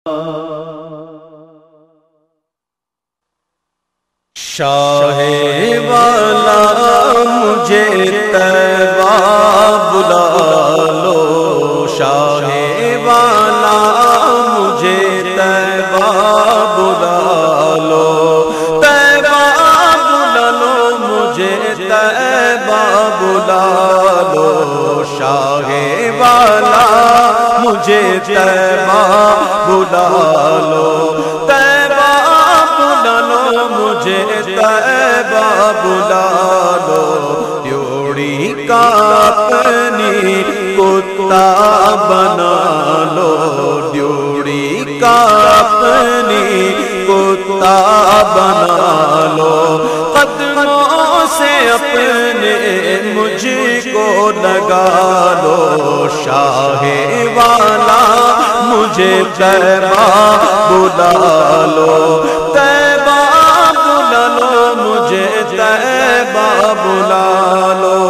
شاہ والا مجھے طیبہ بلا لو، شاہ والا مجھے طیبہ بلا لو، طیبہ بلا لو مجھے طیبہ بلا لو، شاہ والا مجھے طیبہ بلا لو، طیبہ بلا لو مجھے طیبہ بلا لو، ڈیوڑی کا اپنی کتا بنا لو، ڈیوڑی کا اپنی کتا بنا لو، قدموں سے اپنے مجھ کو لگا لو، شاہ والا مجھے طیبہ بلا لو، طیبہ بلا لو مجھے طیبہ بلا لو،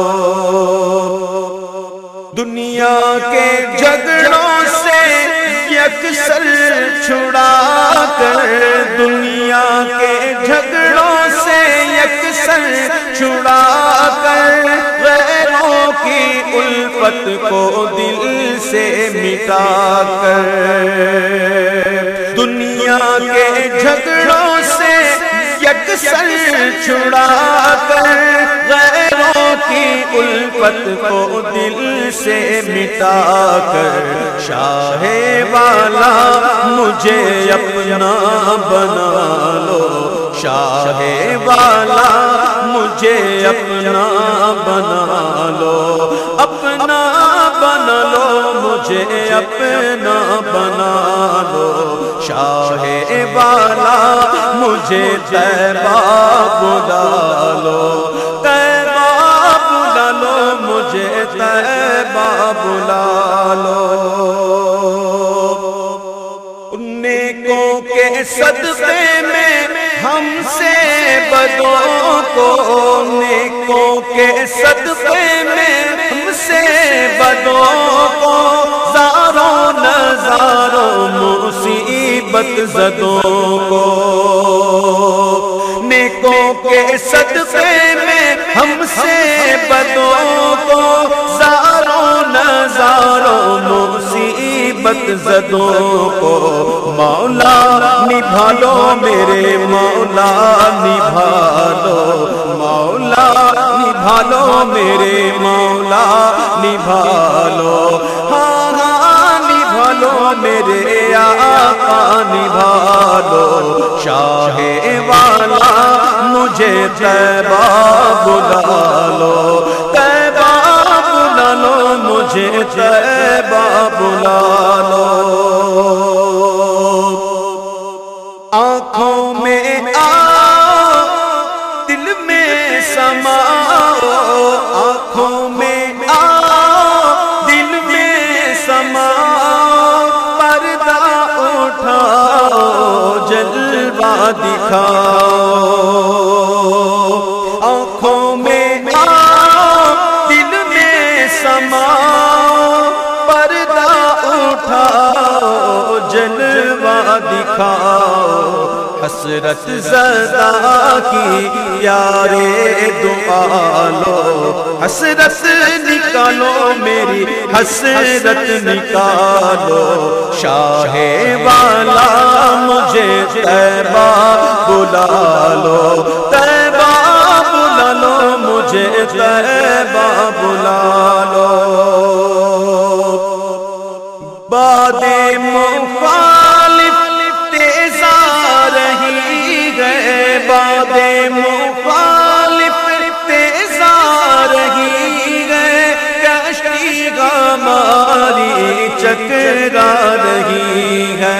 دنیا کے جھگڑوں سے یکسر چھڑا کر، دنیا کے جھگڑوں سے یکسر چھڑا کر، غیروں کی الفت کو دل سے مٹا کر، دنیا کے جھگڑوں سے یکسر چھڑا کر، غیروں کی الفت کو دل سے مٹا کر، شاہ والا مجھے اپنا بنا لو، شاہ والا مجھے اپنا بنا لو، اپنا بنا لو مجھے اپنا بنا لو، شاہ والا مجھے طیبہ بلا لو، طیبہ بلا لو مجھے طیبہ بلا لو، نیکوں کے صدقے میں ہم سے بدوں کو، نیکوں کے صدقے میں ہم سے بدوں کو، زاروں نظاروں مصیبت زدوں کو، نیکوں کے صدقے میں ہم سے بدوں کو، زاروں نظاروں مصیبت زدوں کو، مولا نبھا لو میرے مولا نبھا لو، مولا نبھا لو میرے مولا نبھا لو، ہاں ہاں نبھا لو میرے آقا نبھا لو، شاہ والا مجھے طیبہ بلا لو، طیبہ بلا لو مجھے طیبہ بلا لو، آنکھوں میں آؤ دل میں سماؤ، آنکھوں میں آؤ دل میں سماؤ، پردہ اٹھاؤ جلوہ دکھاؤ، آنکھوں میں آؤ دل میں سماؤ، پردہ اٹھاؤ جلوہ دکھاؤ، حسرت زدہ کی یار دعا لو، حسرت نکالو میری حسرت نکالو، شاہ والا مجھے طیبہ بلا لو، طیبہ بلا لو مجھے طیبہ بلا لو، باد مخالف تیز آ رہی ہے، باد مخالف تیز آ رہی ہے، کشتی ہماری چکرا رہی ہے،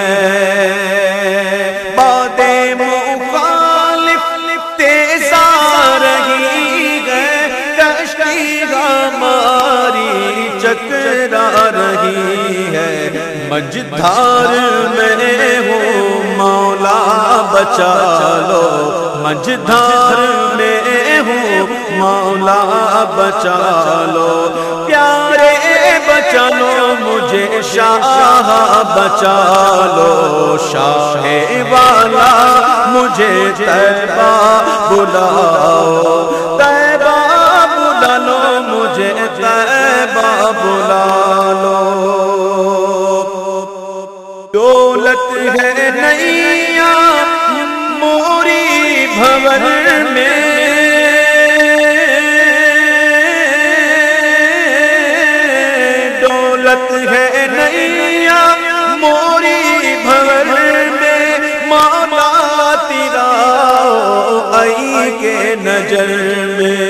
باد مخالف تیز آ رہی ہے، کشتی ہماری چکرا رہی ہے، مجھدھار میں ہوں مولا بچا لو، مجھدھار میں ہوں مولا بچا لو، پیارے بچا لو مجھے شاہ بچا لو، مجھے طیبہ بلاؤ، طیبہ بلا لو مجھے، طیبہ بلا لو۔ دولت ہے نیا موری بھور میں، دولت ہے نیا موری بھور میں، مولا تیرا آئی کے نظر میں،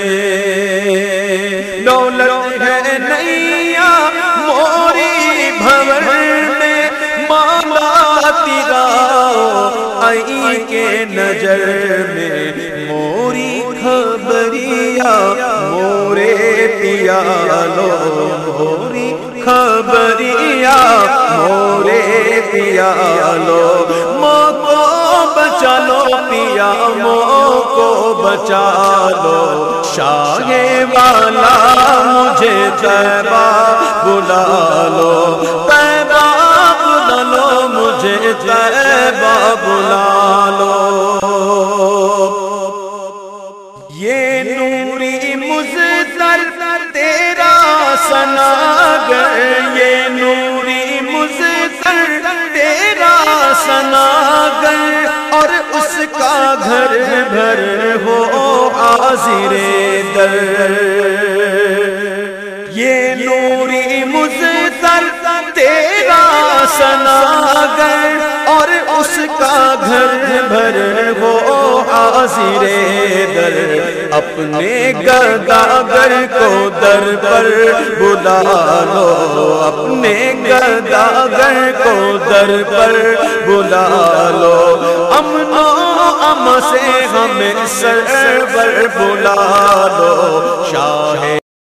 دولت ہے نیا موری بھور میں، مولا تیرا آئی کے نظر میں، موری خبریا مورے پیا لو، موری خبریا مورے پیا لو، ماں کو بچا لو پیا، ماں کو بچا لو، شاہ والا مجھے طیبہ بلا لو، طیبہ بلا لو مجھے، طیبہ بلا لو۔ یہ نوری مزدر تیرا ثناگر، یہ نوری مزدر تیرا ثناگر، اور اس کا گھر بھر ہو حاضر در، یہ نوری مزدر تیرا ثناگر، اور اس کا گھر بھر ہو حاضر در، اپنے گداگر کو در پر بلا لو، اپنے گداگر کو در پر بلا لو، امن و امن سے ہمیں سرور بلا لو، شاہ